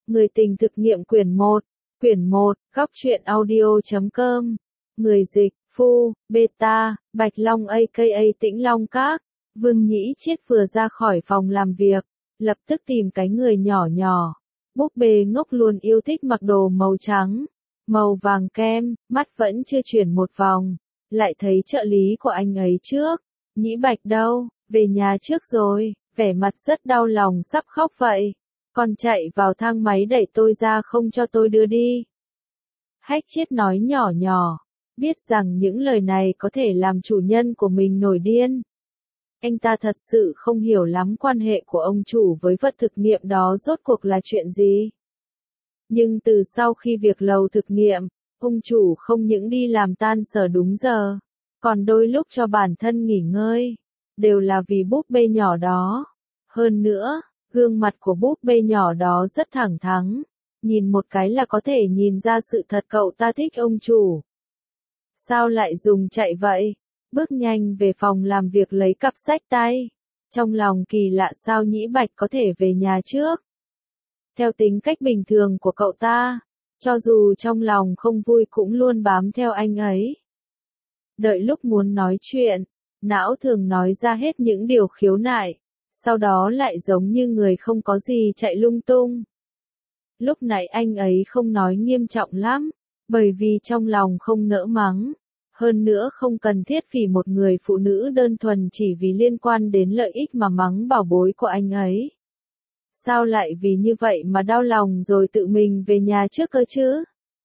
Người tình thực nghiệm quyển 1, góc truyện audio.com. Người dịch, Phu, Beta, Bạch Long aka Tĩnh Long Các. Vương Nhĩ Chiết vừa ra khỏi phòng làm việc, lập tức tìm cái người nhỏ nhỏ. Búp bê ngốc luôn yêu thích mặc đồ màu trắng, màu vàng kem, mắt vẫn chưa chuyển một vòng. Lại thấy trợ lý của anh ấy trước. Nhĩ Bạch đâu, về nhà trước rồi, vẻ mặt rất đau lòng sắp khóc vậy. Con chạy vào thang máy đẩy tôi ra không cho tôi đưa đi. Hách Chiết nói nhỏ nhỏ, biết rằng những lời này có thể làm chủ nhân của mình nổi điên. Anh ta thật sự không hiểu lắm quan hệ của ông chủ với vật thực nghiệm đó rốt cuộc là chuyện gì. Nhưng từ sau khi việc lầu thực nghiệm, ông chủ không những đi làm tan sở đúng giờ, còn đôi lúc cho bản thân nghỉ ngơi, đều là vì búp bê nhỏ đó. Hơn nữa, gương mặt của búp bê nhỏ đó rất thẳng thắn, nhìn một cái là có thể nhìn ra sự thật cậu ta thích ông chủ. Sao lại dùng chạy vậy? Bước nhanh về phòng làm việc lấy cặp sách tay. Trong lòng kỳ lạ sao Nhĩ Bạch có thể về nhà trước. Theo tính cách bình thường của cậu ta, cho dù trong lòng không vui cũng luôn bám theo anh ấy. Đợi lúc muốn nói chuyện, não thường nói ra hết những điều khiếu nại, sau đó lại giống như người không có gì chạy lung tung. Lúc nãy anh ấy không nói nghiêm trọng lắm, bởi vì trong lòng không nỡ mắng. Hơn nữa không cần thiết vì một người phụ nữ đơn thuần chỉ vì liên quan đến lợi ích mà mắng bảo bối của anh ấy. Sao lại vì như vậy mà đau lòng rồi tự mình về nhà trước cơ chứ?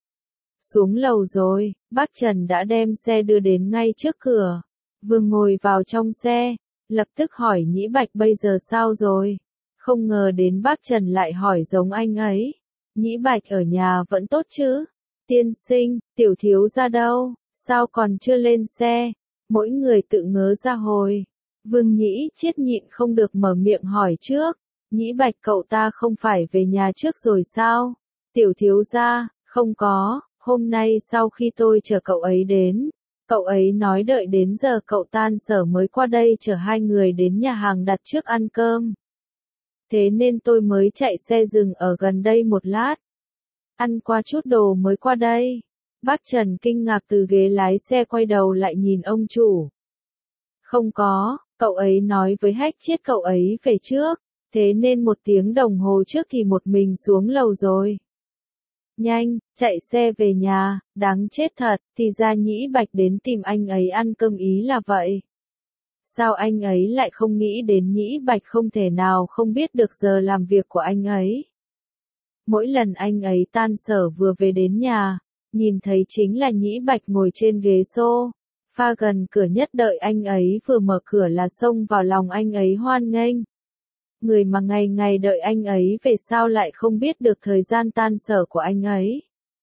Xuống lầu rồi, bác Trần đã đem xe đưa đến ngay trước cửa. Vừa ngồi vào trong xe, lập tức hỏi Nhĩ Bạch bây giờ sao rồi? Không ngờ đến bác Trần lại hỏi giống anh ấy. Nhĩ Bạch ở nhà vẫn tốt chứ? Tiên sinh, tiểu thiếu ra đâu? Sao còn chưa lên xe? Mỗi người tự ngớ ra hồi. Vương Nhĩ Chiết nhịn không được mở miệng hỏi trước. Nhĩ Bạch cậu ta không phải về nhà trước rồi sao? Tiểu thiếu gia, không có, hôm nay sau khi tôi chờ cậu ấy đến, cậu ấy nói đợi đến giờ cậu tan sở mới qua đây chở hai người đến nhà hàng đặt trước ăn cơm. Thế nên tôi mới chạy xe dừng ở gần đây một lát. Ăn qua chút đồ mới qua đây. Bác Trần kinh ngạc từ ghế lái xe quay đầu lại nhìn ông chủ. Không có, cậu ấy nói với Hách Chiết cậu ấy về trước, thế nên 1 tiếng đồng hồ trước thì một mình xuống lầu rồi. Nhanh, chạy xe về nhà, đáng chết thật, thì ra Nhĩ Bạch đến tìm anh ấy ăn cơm ý là vậy. Sao anh ấy lại không nghĩ đến Nhĩ Bạch không thể nào không biết được giờ làm việc của anh ấy. Mỗi lần anh ấy tan sở vừa về đến nhà, nhìn thấy chính là Nhĩ Bạch ngồi trên ghế sofa gần cửa nhất đợi anh ấy vừa mở cửa là xông vào lòng anh ấy hoan nghênh. Người mà ngày ngày đợi anh ấy về sao lại không biết được thời gian tan sở của anh ấy.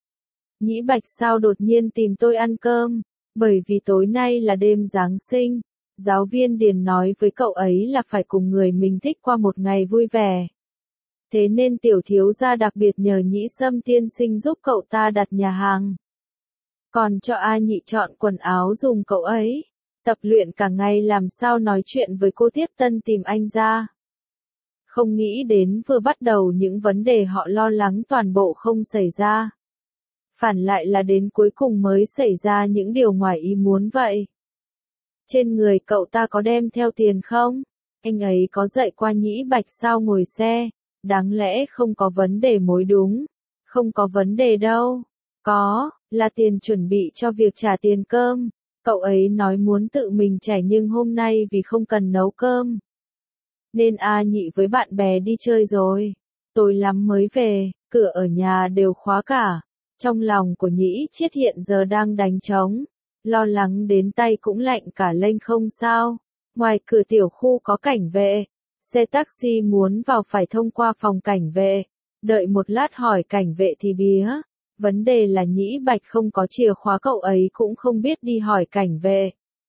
Nhĩ Bạch sao đột nhiên tìm tôi ăn cơm, bởi vì tối nay là đêm Giáng sinh, giáo viên Điền nói với cậu ấy là phải cùng người mình thích qua một ngày vui vẻ. Thế nên tiểu thiếu gia đặc biệt nhờ Nhĩ Sâm tiên sinh giúp cậu ta đặt nhà hàng. Còn cho A Nhị chọn quần áo dùng cậu ấy. Tập luyện cả ngày làm sao nói chuyện với cô tiếp tân tìm anh ra. Không nghĩ đến vừa bắt đầu những vấn đề họ lo lắng toàn bộ không xảy ra. Phản lại là đến cuối cùng mới xảy ra những điều ngoài ý muốn vậy. Trên người cậu ta có đem theo tiền không? Anh ấy có dạy qua Nhĩ Bạch sao ngồi xe? Đáng lẽ không có vấn đề mới đúng. Không có vấn đề đâu. Có, là tiền chuẩn bị cho việc trả tiền cơm. Cậu ấy nói muốn tự mình trả nhưng hôm nay vì không cần nấu cơm. Nên A Nhị với bạn bè đi chơi rồi. Tối lắm mới về, cửa ở nhà đều khóa cả. Trong lòng của Nhĩ Chiết hiện giờ đang đánh trống. Lo lắng đến tay cũng lạnh cả lênh không sao. Ngoài cửa tiểu khu có cảnh vệ. Xe taxi muốn vào phải thông qua phòng cảnh vệ. Đợi một lát hỏi cảnh vệ thì bía. Vấn đề là Nhĩ Bạch không có chìa khóa cậu ấy cũng không biết đi hỏi cảnh vệ.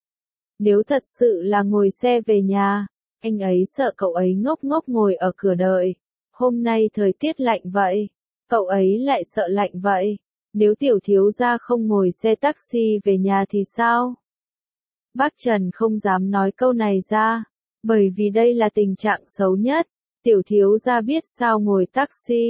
Nếu thật sự là ngồi xe về nhà, anh ấy sợ cậu ấy ngốc ngốc ngồi ở cửa đợi. Hôm nay thời tiết lạnh vậy, cậu ấy lại sợ lạnh vậy. Nếu tiểu thiếu gia không ngồi xe taxi về nhà thì sao? Bác Trần không dám nói câu này ra, bởi vì đây là tình trạng xấu nhất. Tiểu thiếu gia biết sao ngồi taxi,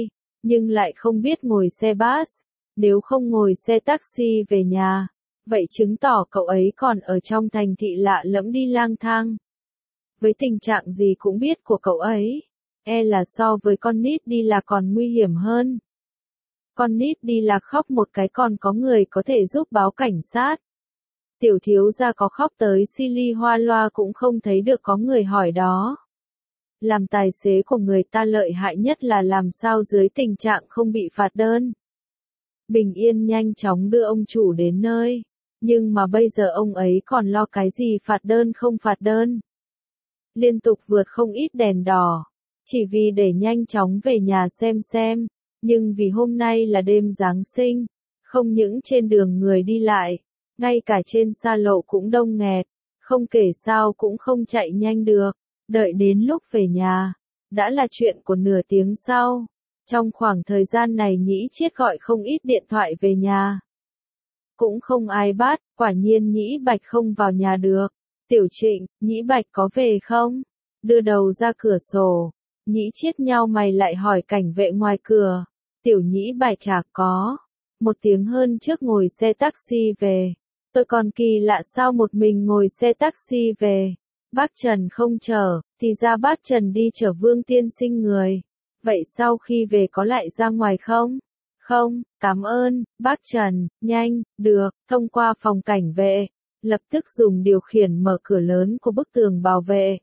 nhưng lại không biết ngồi xe bus. Nếu không ngồi xe taxi về nhà, vậy chứng tỏ cậu ấy còn ở trong thành thị lạ lẫm đi lang thang. Với tình trạng gì cũng biết của cậu ấy, là so với con nít đi là còn nguy hiểm hơn. Con nít đi lạc khóc một cái còn có người có thể giúp báo cảnh sát. Tiểu thiếu gia có khóc tới Silly hoa loa cũng không thấy được có người hỏi đó. Làm tài xế của người ta lợi hại nhất là làm sao dưới tình trạng không bị phạt đơn. Bình yên nhanh chóng đưa ông chủ đến nơi, nhưng mà bây giờ ông ấy còn lo cái gì phạt đơn không phạt đơn. Liên tục vượt không ít đèn đỏ, chỉ vì để nhanh chóng về nhà xem. Nhưng vì hôm nay là đêm Giáng sinh, không những trên đường người đi lại, ngay cả trên xa lộ cũng đông nghẹt, không kể sao cũng không chạy nhanh được. Đợi đến lúc về nhà, đã là chuyện của nửa tiếng sau. Trong khoảng thời gian này Nhĩ Chiết gọi không ít điện thoại về nhà. Cũng không ai bắt, quả nhiên Nhĩ Bạch không vào nhà được. Tiểu Trịnh, Nhĩ Bạch có về không? Đưa đầu ra cửa sổ, Nhĩ Chiết nhao mày lại hỏi cảnh vệ ngoài cửa. Tiểu Nhĩ Bạch chả có. 1 tiếng hơn trước ngồi xe taxi về. Tôi còn kỳ lạ sao một mình ngồi xe taxi về. Bác Trần không chở, thì ra bác Trần đi chở Vương tiên sinh người. Vậy sau khi về có lại ra ngoài không? Không, cảm ơn, bác Trần, nhanh, được, thông qua phòng cảnh vệ. Lập tức dùng điều khiển mở cửa lớn của bức tường bảo vệ.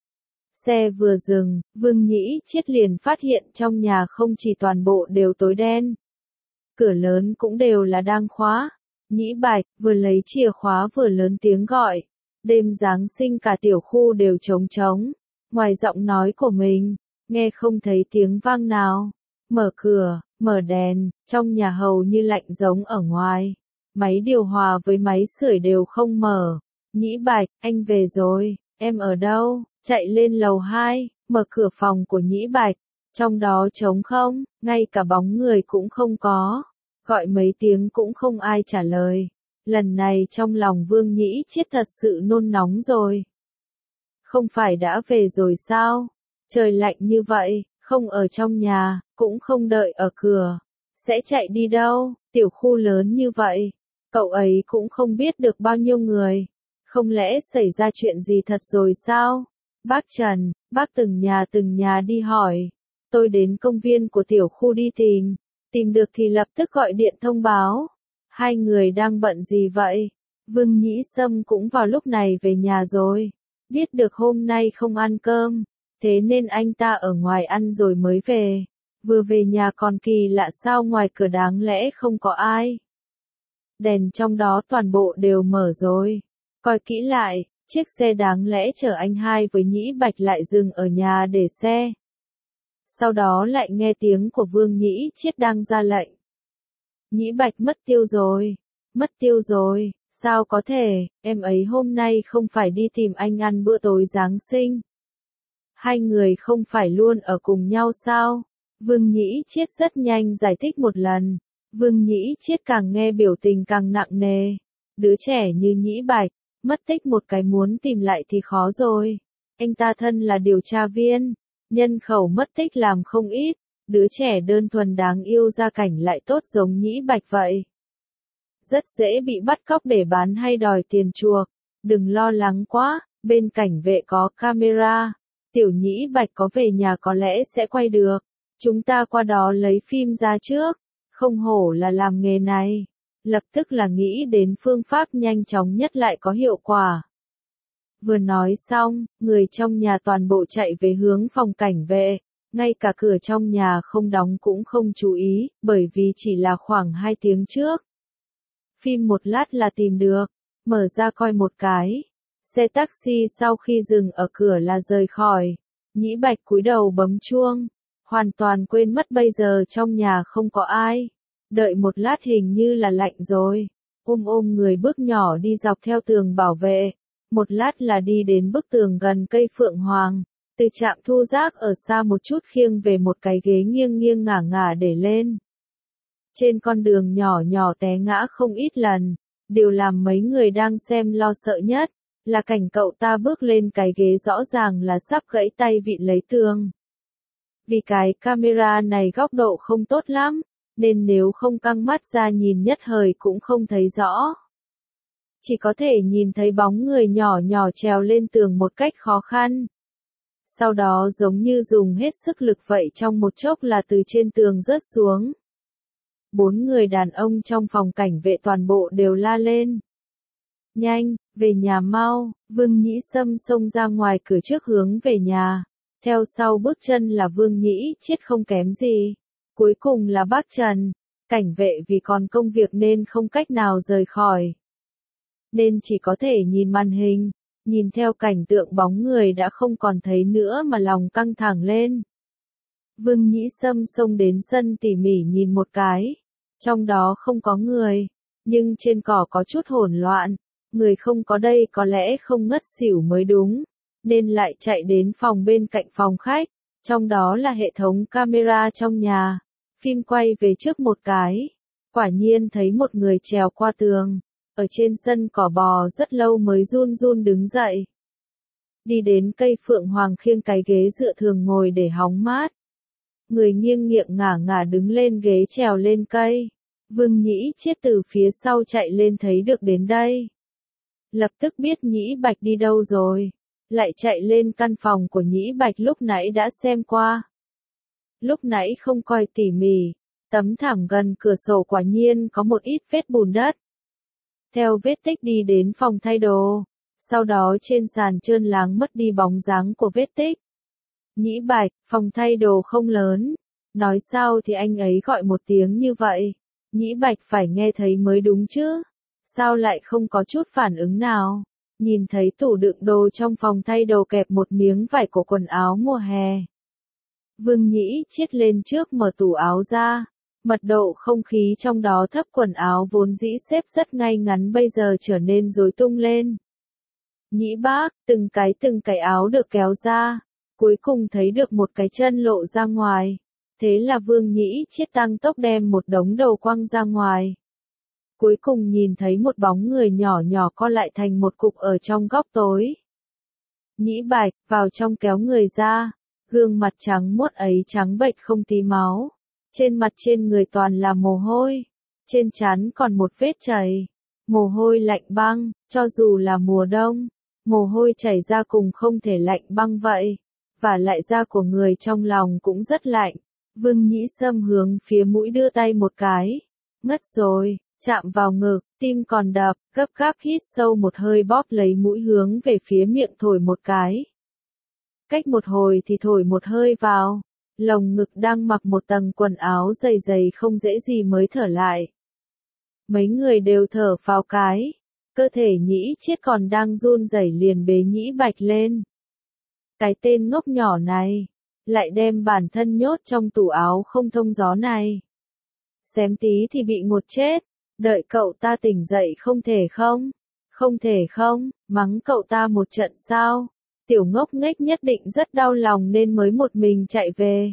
Xe vừa dừng, Vương Nhĩ Chiết liền phát hiện trong nhà không chỉ toàn bộ đều tối đen. Cửa lớn cũng đều là đang khóa. Nhĩ Bạch vừa lấy chìa khóa vừa lớn tiếng gọi. Đêm Giáng sinh cả tiểu khu đều trống trống. Ngoài giọng nói của mình, nghe không thấy tiếng vang nào. Mở cửa, mở đèn, trong nhà hầu như lạnh giống ở ngoài. Máy điều hòa với máy sưởi đều không mở. Nhĩ Bạch, anh về rồi, em ở đâu? Chạy lên lầu 2, mở cửa phòng của Nhĩ Bạch. Trong đó trống không, ngay cả bóng người cũng không có. Gọi mấy tiếng cũng không ai trả lời. Lần này trong lòng Vương Nhĩ Chiết thật sự nôn nóng rồi. Không phải đã về rồi sao? Trời lạnh như vậy, không ở trong nhà, cũng không đợi ở cửa. Sẽ chạy đi đâu? Tiểu khu lớn như vậy. Cậu ấy cũng không biết được bao nhiêu người. Không lẽ xảy ra chuyện gì thật rồi sao? Bác Trần, bác từng nhà đi hỏi. Tôi đến công viên của tiểu khu đi tìm. Tìm được thì lập tức gọi điện thông báo. Hai người đang bận gì vậy? Vương Nhĩ Sâm cũng vào lúc này về nhà rồi. Biết được hôm nay không ăn cơm. Thế nên anh ta ở ngoài ăn rồi mới về. Vừa về nhà còn kỳ lạ sao ngoài cửa đáng lẽ không có ai. Đèn trong đó toàn bộ đều mở rồi. Coi kỹ lại, chiếc xe đáng lẽ chở anh hai với Nhĩ Bạch lại dừng ở nhà để xe. Sau đó lại nghe tiếng của Vương Nhĩ Chiết đang ra lệnh. Nhĩ Bạch mất tiêu rồi, sao có thể, em ấy hôm nay không phải đi tìm anh ăn bữa tối Giáng sinh. Hai người không phải luôn ở cùng nhau sao? Vương Nhĩ Chiết rất nhanh giải thích một lần. Vương Nhĩ Chiết càng nghe biểu tình càng nặng nề. Đứa trẻ như Nhĩ Bạch, mất tích một cái muốn tìm lại thì khó rồi. Anh ta thân là điều tra viên, nhân khẩu mất tích làm không ít. Đứa trẻ đơn thuần đáng yêu gia cảnh lại tốt giống Nhĩ Bạch vậy. Rất dễ bị bắt cóc để bán hay đòi tiền chuộc. Đừng lo lắng quá, bên cảnh vệ có camera. Tiểu Nhĩ Bạch có về nhà có lẽ sẽ quay được. Chúng ta qua đó lấy phim ra trước. Không hổ là làm nghề này. Lập tức là nghĩ đến phương pháp nhanh chóng nhất lại có hiệu quả. Vừa nói xong, người trong nhà toàn bộ chạy về hướng phòng cảnh vệ. Ngay cả cửa trong nhà không đóng cũng không chú ý, bởi vì chỉ là khoảng 2 tiếng trước. Phim một lát là tìm được, mở ra coi một cái. Xe taxi sau khi dừng ở cửa là rời khỏi. Nhĩ Bạch cúi đầu bấm chuông, hoàn toàn quên mất bây giờ trong nhà không có ai. Đợi một lát hình như là lạnh rồi. Ôm người bước nhỏ đi dọc theo tường bảo vệ. Một lát là đi đến bức tường gần cây phượng hoàng. Từ trạm thu rác ở xa một chút khiêng về một cái ghế nghiêng nghiêng ngả ngả để lên. Trên con đường nhỏ nhỏ té ngã không ít lần. Điều làm mấy người đang xem lo sợ nhất là cảnh cậu ta bước lên cái ghế rõ ràng là sắp gãy tay vịn lấy tường. Vì cái camera này góc độ không tốt lắm, nên nếu không căng mắt ra nhìn nhất thời cũng không thấy rõ. Chỉ có thể nhìn thấy bóng người nhỏ nhỏ trèo lên tường một cách khó khăn. Sau đó giống như dùng hết sức lực vậy trong một chốc là từ trên tường rớt xuống. 4 người đàn ông trong phòng cảnh vệ toàn bộ đều la lên. Nhanh, về nhà mau, Vương Nhĩ Sâm xông ra ngoài cửa trước hướng về nhà. Theo sau bước chân là Vương Nhĩ Chiết không kém gì. Cuối cùng là bác Trần. Cảnh vệ vì còn công việc nên không cách nào rời khỏi. Nên chỉ có thể nhìn màn hình. Nhìn theo cảnh tượng bóng người đã không còn thấy nữa mà lòng căng thẳng lên. Vương Nhĩ Sâm xông đến sân tỉ mỉ nhìn một cái. Trong đó không có người. Nhưng trên cỏ có chút hỗn loạn. Người không có đây có lẽ không ngất xỉu mới đúng. Nên lại chạy đến phòng bên cạnh phòng khách. Trong đó là hệ thống camera trong nhà. Phim quay về trước một cái. Quả nhiên thấy một người trèo qua tường. Ở trên sân cỏ bò rất lâu mới run run đứng dậy. Đi đến cây phượng hoàng khiêng cái ghế dựa thường ngồi để hóng mát. Người nghiêng nghiệng ngả ngả đứng lên ghế trèo lên cây. Vương Nhĩ Chiết từ phía sau chạy lên thấy được đến đây. Lập tức biết Nhĩ Bạch đi đâu rồi. Lại chạy lên căn phòng của Nhĩ Bạch lúc nãy đã xem qua. Lúc nãy không coi tỉ mỉ. Tấm thảm gần cửa sổ quả nhiên có một ít vết bùn đất. Theo vết tích đi đến phòng thay đồ. Sau đó trên sàn trơn láng mất đi bóng dáng của vết tích. Nhĩ Bạch, phòng thay đồ không lớn. Nói sao thì anh ấy gọi một tiếng như vậy. Nhĩ Bạch phải nghe thấy mới đúng chứ. Sao lại không có chút phản ứng nào. Nhìn thấy tủ đựng đồ trong phòng thay đồ kẹp một miếng vải của quần áo mùa hè. Vương Nhĩ Chiết lên trước mở tủ áo ra. Mật độ không khí trong đó thấp, quần áo vốn dĩ xếp rất ngay ngắn bây giờ trở nên rối tung lên. Nhĩ bác, từng cái áo được kéo ra. Cuối cùng thấy được một cái chân lộ ra ngoài. Thế là Vương Nhĩ Chiết tăng tốc đem một đống đồ quăng ra ngoài. Cuối cùng nhìn thấy một bóng người nhỏ nhỏ co lại thành một cục ở trong góc tối. Nhĩ Bạch, vào trong kéo người ra. Gương mặt trắng muốt ấy trắng bệch không tí máu. Trên mặt trên người toàn là mồ hôi. Trên trán còn một vết chảy. Mồ hôi lạnh băng, cho dù là mùa đông. Mồ hôi chảy ra cùng không thể lạnh băng vậy. Và lại da của người trong lòng cũng rất lạnh. Vương Nhĩ Sâm hướng phía mũi đưa tay một cái. Ngất rồi, chạm vào ngực, tim còn đập, gấp gáp hít sâu một hơi bóp lấy mũi hướng về phía miệng thổi một cái. Cách một hồi thì thổi một hơi vào. Lồng ngực đang mặc một tầng quần áo dày dày không dễ gì mới thở lại. Mấy người đều thở phào cái. Cơ thể Nhĩ Chiết còn đang run rẩy liền bế Nhĩ Bạch lên. Cái tên ngốc nhỏ này. Lại đem bản thân nhốt trong tủ áo không thông gió này. Xém tí thì bị ngột chết. Đợi cậu ta tỉnh dậy không thể không? Không thể không, mắng cậu ta một trận sao? Tiểu ngốc nghếch nhất định rất đau lòng nên mới một mình chạy về.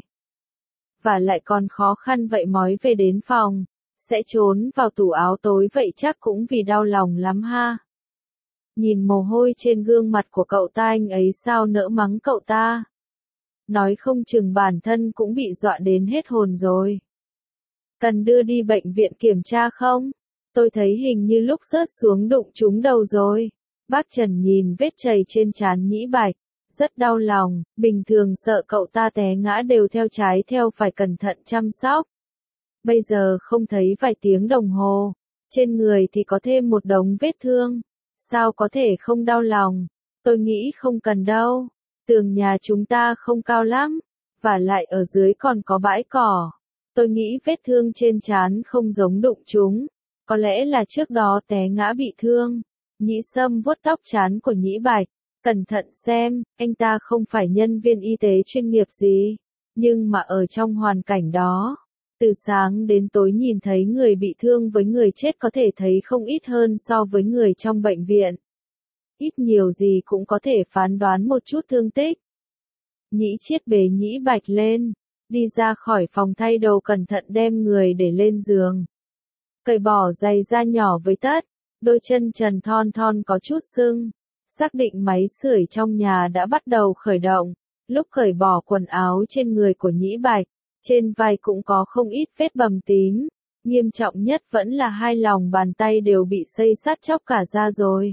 Và lại còn khó khăn vậy mói về đến phòng. Sẽ trốn vào tủ áo tối vậy chắc cũng vì đau lòng lắm ha. Nhìn mồ hôi trên gương mặt của cậu ta anh ấy sao nỡ mắng cậu ta. Nói không chừng bản thân cũng bị dọa đến hết hồn rồi. Cần đưa đi bệnh viện kiểm tra không? Tôi thấy hình như lúc rớt xuống đụng trúng đầu rồi. Bác Trần nhìn vết chảy trên trán Nhĩ Bạch. Rất đau lòng, bình thường sợ cậu ta té ngã đều theo trái theo phải cẩn thận chăm sóc. Bây giờ không thấy vài tiếng đồng hồ. Trên người thì có thêm một đống vết thương. Sao có thể không đau lòng? Tôi nghĩ không cần đâu. Tường nhà chúng ta không cao lắm. Và lại ở dưới còn có bãi cỏ. Tôi nghĩ vết thương trên trán không giống đụng chúng. Có lẽ là trước đó té ngã bị thương. Nhĩ Sâm vuốt tóc trán của Nhĩ Bạch. Cẩn thận xem, anh ta không phải nhân viên y tế chuyên nghiệp gì. Nhưng mà ở trong hoàn cảnh đó. Từ sáng đến tối nhìn thấy người bị thương với người chết có thể thấy không ít hơn so với người trong bệnh viện. Ít nhiều gì cũng có thể phán đoán một chút thương tích. Nhĩ Chiết bế Nhĩ Bạch lên. Đi ra khỏi phòng thay đồ cẩn thận đem người để lên giường. Cởi bỏ giày da nhỏ với tất. Đôi chân trần thon thon có chút sưng. Xác định máy sưởi trong nhà đã bắt đầu khởi động. Lúc cởi bỏ quần áo trên người của Nhĩ Bạch, trên vai cũng có không ít vết bầm tím, nghiêm trọng nhất vẫn là hai lòng bàn tay đều bị xây xát chóc cả ra rồi.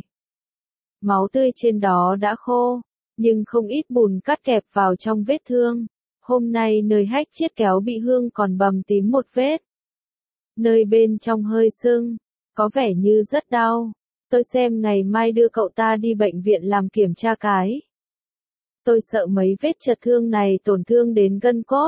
Máu tươi trên đó đã khô, nhưng không ít bùn cát kẹp vào trong vết thương. Hôm nay nơi hách chiết kéo bị hương còn bầm tím một vết. Nơi bên trong hơi sưng, có vẻ như rất đau. Tôi xem ngày mai đưa cậu ta đi bệnh viện làm kiểm tra cái. Tôi sợ mấy vết chật thương này tổn thương đến gân cốt.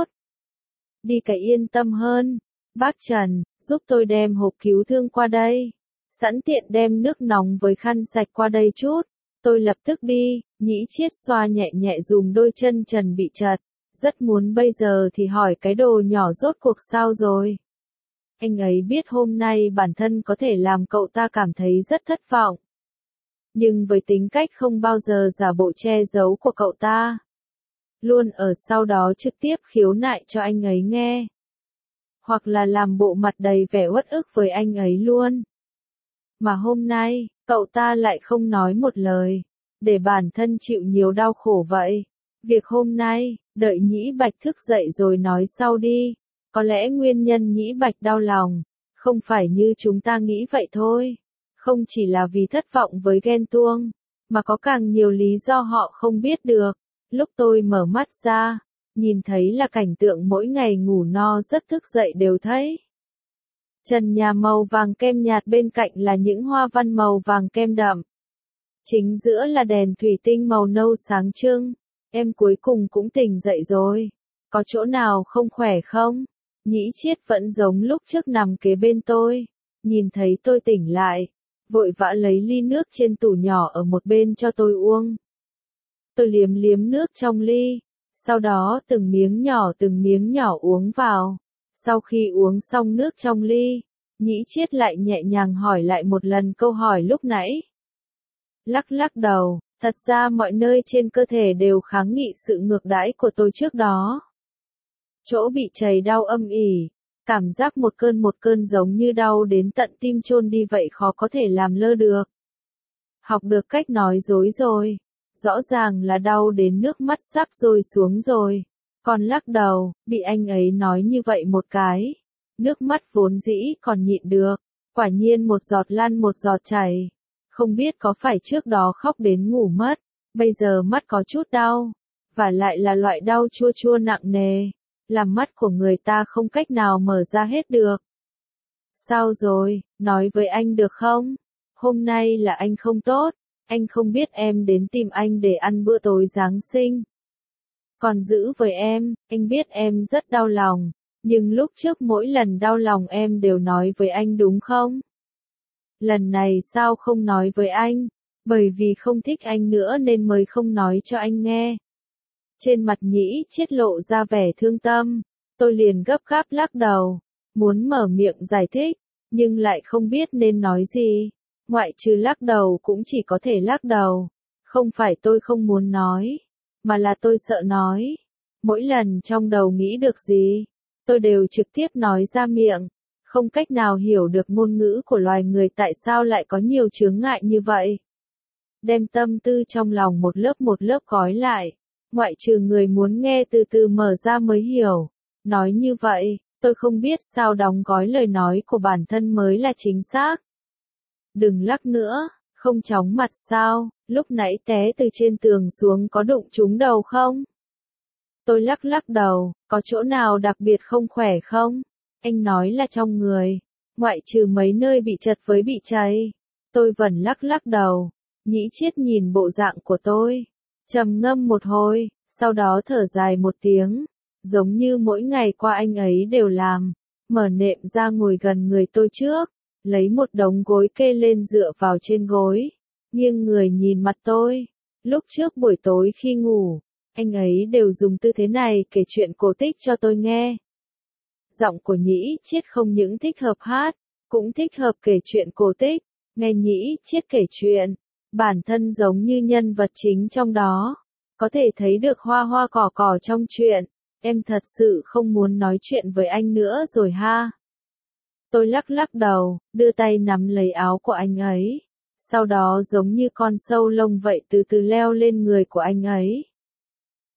Đi cái yên tâm hơn. Bác Trần, giúp tôi đem hộp cứu thương qua đây. Sẵn tiện đem nước nóng với khăn sạch qua đây chút. Tôi lập tức đi, Nhĩ Chiết xoa nhẹ nhẹ dùm đôi chân trần bị chật. Rất muốn bây giờ thì hỏi cái đồ nhỏ rốt cuộc sao rồi. Anh ấy biết hôm nay bản thân có thể làm cậu ta cảm thấy rất thất vọng. Nhưng với tính cách không bao giờ giả bộ che giấu của cậu ta, luôn ở sau đó trực tiếp khiếu nại cho anh ấy nghe. Hoặc là làm bộ mặt đầy vẻ uất ức với anh ấy luôn. Mà hôm nay, cậu ta lại không nói một lời, để bản thân chịu nhiều đau khổ vậy. Việc hôm nay, đợi Nhĩ Bạch thức dậy rồi nói sau đi. Có lẽ nguyên nhân Nhĩ Bạch đau lòng, không phải như chúng ta nghĩ vậy thôi. Không chỉ là vì thất vọng với ghen tuông, mà có càng nhiều lý do họ không biết được. Lúc tôi mở mắt ra, nhìn thấy là cảnh tượng mỗi ngày ngủ no giấc thức dậy đều thấy. Trần nhà màu vàng kem nhạt, bên cạnh là những hoa văn màu vàng kem đậm. Chính giữa là đèn thủy tinh màu nâu sáng trưng. Em cuối cùng cũng tỉnh dậy rồi. Có chỗ nào không khỏe không? Nhĩ Chiết vẫn giống lúc trước nằm kế bên tôi. Nhìn thấy tôi tỉnh lại, vội vã lấy ly nước trên tủ nhỏ ở một bên cho tôi uống. Tôi liếm liếm nước trong ly, sau đó từng miếng nhỏ uống vào. Sau khi uống xong nước trong ly, Nhĩ Chiết lại nhẹ nhàng hỏi lại một lần câu hỏi lúc nãy. Lắc lắc đầu, thật ra mọi nơi trên cơ thể đều kháng nghị sự ngược đãi của tôi trước đó. Chỗ bị chảy đau âm ỉ, cảm giác một cơn giống như đau đến tận tim chôn đi vậy khó có thể làm lơ được. Học được cách nói dối rồi, rõ ràng là đau đến nước mắt sắp rơi xuống rồi. Còn lắc đầu, bị anh ấy nói như vậy một cái. Nước mắt vốn dĩ còn nhịn được, quả nhiên một giọt lăn một giọt chảy. Không biết có phải trước đó khóc đến ngủ mất, bây giờ mắt có chút đau, và lại là loại đau chua chua nặng nề, làm mắt của người ta không cách nào mở ra hết được. Sao rồi, nói với anh được không? Hôm nay là anh không tốt, anh không biết em đến tìm anh để ăn bữa tối Giáng sinh. Còn giữ với em, anh biết em rất đau lòng, nhưng lúc trước mỗi lần đau lòng em đều nói với anh đúng không? Lần này sao không nói với anh? Bởi vì không thích anh nữa nên mới không nói cho anh nghe. Trên mặt Nhĩ Chiết lộ ra vẻ thương tâm, tôi liền gấp gáp lắc đầu, muốn mở miệng giải thích, nhưng lại không biết nên nói gì. Ngoại trừ lắc đầu cũng chỉ có thể lắc đầu. Không phải tôi không muốn nói, mà là tôi sợ nói. Mỗi lần trong đầu nghĩ được gì, tôi đều trực tiếp nói ra miệng. Không cách nào hiểu được ngôn ngữ của loài người tại sao lại có nhiều chướng ngại như vậy. Đem tâm tư trong lòng một lớp gói lại. Ngoại trừ người muốn nghe từ từ mở ra mới hiểu. Nói như vậy, tôi không biết sao đóng gói lời nói của bản thân mới là chính xác. Đừng lắc nữa, không chóng mặt sao, lúc nãy té từ trên tường xuống có đụng trúng đầu không? Tôi lắc đầu, có chỗ nào đặc biệt không khỏe không? Anh nói là trong người, ngoại trừ mấy nơi bị chật với bị cháy. Tôi vẫn lắc đầu. Nhĩ Chiết nhìn bộ dạng của tôi, trầm ngâm một hồi, sau đó thở dài một tiếng, giống như mỗi ngày qua anh ấy đều làm, mở nệm ra ngồi gần người tôi trước, lấy một đống gối kê lên dựa vào trên gối, nghiêng người nhìn mặt tôi. Lúc trước buổi tối khi ngủ, anh ấy đều dùng tư thế này kể chuyện cổ tích cho tôi nghe. Giọng của Nhĩ Chiết không những thích hợp hát, cũng thích hợp kể chuyện cổ tích. Nghe Nhĩ Chiết kể chuyện, bản thân giống như nhân vật chính trong đó. Có thể thấy được hoa hoa cỏ cỏ trong chuyện. Em thật sự không muốn nói chuyện với anh nữa rồi ha. Tôi lắc đầu, đưa tay nắm lấy áo của anh ấy. Sau đó giống như con sâu lông vậy từ từ leo lên người của anh ấy.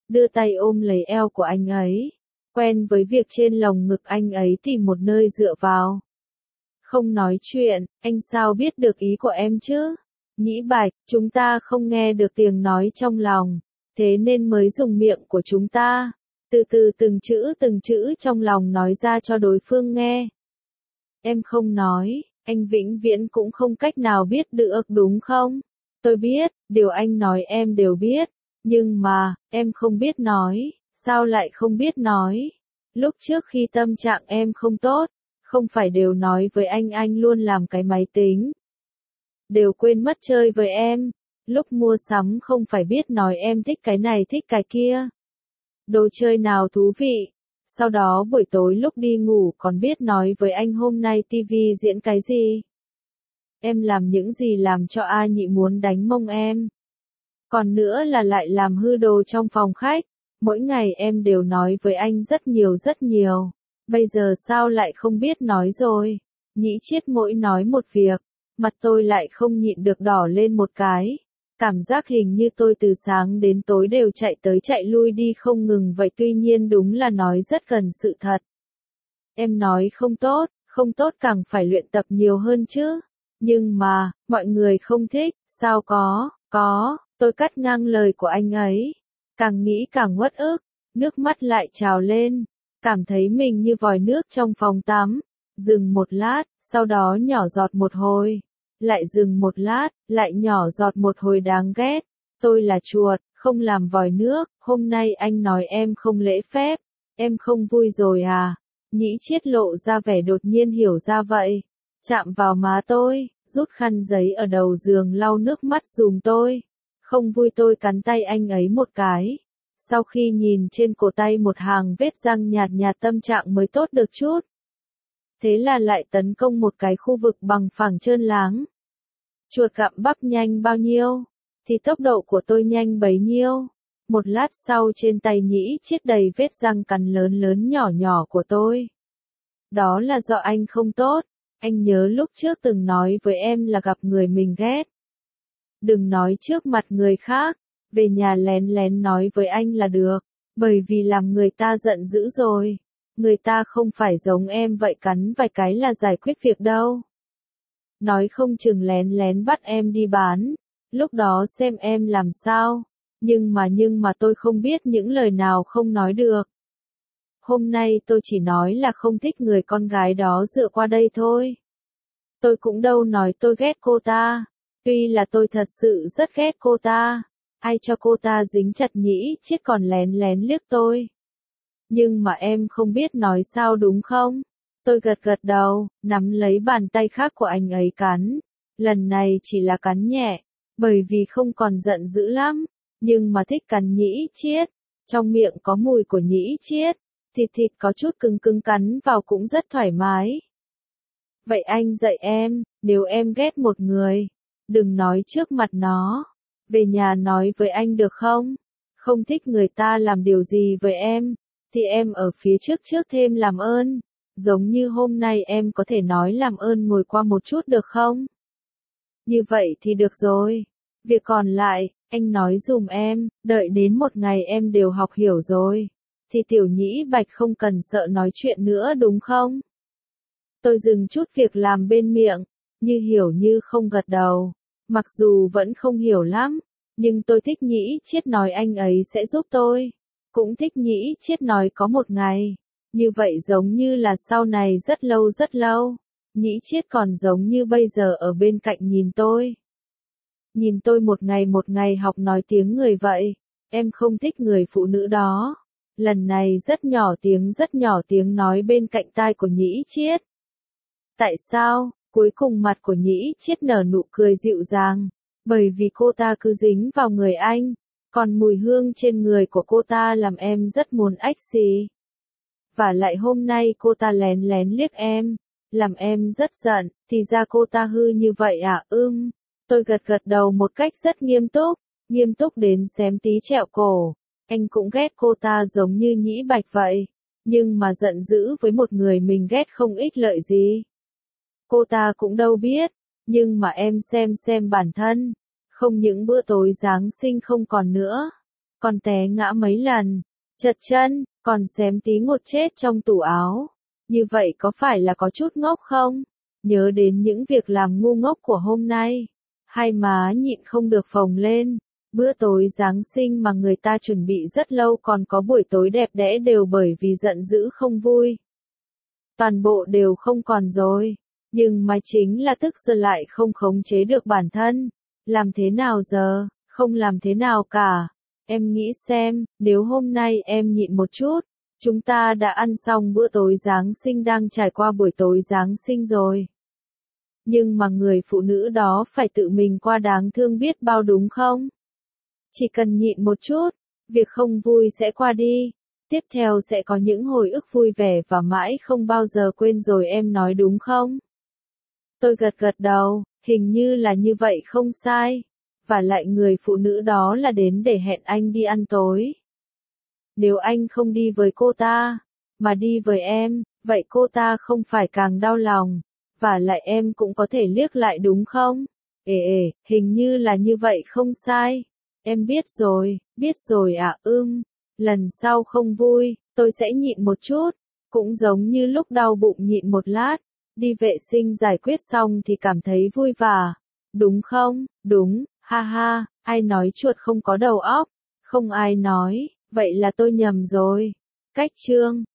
đưa tay ôm lấy eo của anh ấy. Quen với việc trên lồng ngực anh ấy tìm một nơi dựa vào. Không nói chuyện, anh sao biết được ý của em chứ? Nhĩ Bạch, chúng ta không nghe được tiếng nói trong lòng, thế nên mới dùng miệng của chúng ta. Từ từ từng chữ trong lòng nói ra cho đối phương nghe. Em không nói, anh vĩnh viễn cũng không cách nào biết được đúng không? Tôi biết, điều anh nói em đều biết, nhưng mà, em không biết nói, sao lại không biết nói? Lúc trước khi tâm trạng em không tốt, không phải đều nói với anh luôn làm cái máy tính. Đều quên mất chơi với em, lúc mua sắm không phải biết nói em thích cái này thích cái kia. Đồ chơi nào thú vị. Sau đó buổi tối lúc đi ngủ còn biết nói với anh hôm nay tivi diễn cái gì. Em làm những gì làm cho A Nhị muốn đánh mông em. Còn nữa là lại làm hư đồ trong phòng khách. Mỗi ngày em đều nói với anh rất nhiều. Bây giờ sao lại không biết nói rồi. Nhĩ Chiết mỗi nói một việc, mặt tôi lại không nhịn được đỏ lên một cái. Cảm giác hình như tôi từ sáng đến tối đều chạy tới chạy lui đi không ngừng vậy, tuy nhiên đúng là nói rất gần sự thật. Em nói không tốt càng phải luyện tập nhiều hơn chứ. Nhưng mà, mọi người không thích, sao có, tôi cắt ngang lời của anh ấy. Càng nghĩ càng uất ức, nước mắt lại trào lên, cảm thấy mình như vòi nước trong phòng tắm. Dừng một lát, sau đó nhỏ giọt một hồi. Lại dừng một lát, lại nhỏ giọt một hồi đáng ghét. Tôi là chuột, không làm vòi nước, hôm nay anh nói em không lễ phép. Em không vui rồi à? Nhĩ Chiết lộ ra vẻ đột nhiên hiểu ra vậy. Chạm vào má tôi, rút khăn giấy ở đầu giường lau nước mắt giùm tôi. Không vui tôi cắn tay anh ấy một cái. Sau khi nhìn trên cổ tay một hàng vết răng nhạt tâm trạng mới tốt được chút. Thế là lại tấn công một cái khu vực bằng phẳng trơn láng. Chuột gặm bắp nhanh bao nhiêu, thì tốc độ của tôi nhanh bấy nhiêu. Một lát sau trên tay Nhĩ Chiết đầy vết răng cắn lớn nhỏ của tôi. Đó là do anh không tốt, anh nhớ lúc trước từng nói với em là gặp người mình ghét. Đừng nói trước mặt người khác, về nhà lén nói với anh là được, bởi vì làm người ta giận dữ rồi. Người ta không phải giống em vậy cắn vài cái là giải quyết việc đâu. Nói không chừng lén bắt em đi bán, lúc đó xem em làm sao. Nhưng mà tôi không biết những lời nào không nói được. Hôm nay tôi chỉ nói là không thích người con gái đó dựa qua đây thôi. Tôi cũng đâu nói tôi ghét cô ta. Tuy là tôi thật sự rất ghét cô ta. Ai cho cô ta dính chặt Nhĩ Chiết còn lén liếc tôi. Nhưng mà em không biết nói sao đúng không? Tôi gật đầu, nắm lấy bàn tay khác của anh ấy cắn. Lần này chỉ là cắn nhẹ, bởi vì không còn giận dữ lắm, nhưng mà thích cắn Nhĩ Chiết. Trong miệng có mùi của Nhĩ Chiết, thịt có chút cứng cắn vào cũng rất thoải mái. Vậy anh dạy em, nếu em ghét một người, đừng nói trước mặt nó. Về nhà nói với anh được không? Không thích người ta làm điều gì với em, thì em ở phía trước thêm làm ơn. Giống như hôm nay em có thể nói làm ơn ngồi qua một chút được không? Như vậy thì được rồi. Việc còn lại, anh nói dùm em, đợi đến một ngày em đều học hiểu rồi. Thì tiểu Nhĩ Bạch không cần sợ nói chuyện nữa đúng không? Tôi dừng chút việc làm bên miệng, như hiểu như không gật đầu. Mặc dù vẫn không hiểu lắm, nhưng tôi thích Nhĩ Chiết nói anh ấy sẽ giúp tôi. Cũng thích Nhĩ Chiết nói có một ngày. Như vậy giống như là sau này rất lâu. Nhĩ Chiết còn giống như bây giờ ở bên cạnh nhìn tôi. Nhìn tôi một ngày học nói tiếng người vậy. Em không thích người phụ nữ đó. Lần này rất nhỏ tiếng nói bên cạnh tai của Nhĩ Chiết. Tại sao? Cuối cùng mặt của Nhĩ Chiết nở nụ cười dịu dàng. Bởi vì cô ta cứ dính vào người anh. Còn mùi hương trên người của cô ta làm em rất muốn ách xì. Và lại hôm nay cô ta lén liếc em, làm em rất giận, thì ra cô ta hư như vậy à? Tôi gật đầu một cách rất nghiêm túc đến xém tí trẹo cổ. Anh cũng ghét cô ta giống như Nhĩ Bạch vậy, nhưng mà giận dữ với một người mình ghét không ích lợi gì. Cô ta cũng đâu biết, nhưng mà em xem bản thân, không những bữa tối Giáng sinh không còn nữa, còn té ngã mấy lần, chật chân, còn xém tí một chết trong tủ áo. Như vậy có phải là có chút ngốc không? Nhớ đến những việc làm ngu ngốc của hôm nay, hai má nhịn không được phồng lên. Bữa tối Giáng sinh mà người ta chuẩn bị rất lâu còn có buổi tối đẹp đẽ đều bởi vì giận dữ không vui. Toàn bộ đều không còn rồi. Nhưng mà chính là tức giờ lại không khống chế được bản thân. Làm thế nào giờ? Không làm thế nào cả. Em nghĩ xem, nếu hôm nay em nhịn một chút, chúng ta đã ăn xong bữa tối Giáng sinh đang trải qua buổi tối Giáng sinh rồi. Nhưng mà người phụ nữ đó phải tự mình qua đáng thương biết bao đúng không? Chỉ cần nhịn một chút, việc không vui sẽ qua đi. Tiếp theo sẽ có những hồi ức vui vẻ và mãi không bao giờ quên rồi em nói đúng không? Tôi gật gật đầu, hình như là như vậy không sai. Và lại người phụ nữ đó là đến để hẹn anh đi ăn tối. Nếu anh không đi với cô ta, mà đi với em, vậy cô ta không phải càng đau lòng. Và lại em cũng có thể liếc lại đúng không? Hình như là như vậy không sai. Em biết rồi ạ. Lần sau không vui, tôi sẽ nhịn một chút. Cũng giống như lúc đau bụng nhịn một lát. Đi vệ sinh giải quyết xong thì cảm thấy vui vả. Đúng không? Đúng, ha ha, ai nói chuột không có đầu óc? Không ai nói, vậy là tôi nhầm rồi. Cách chương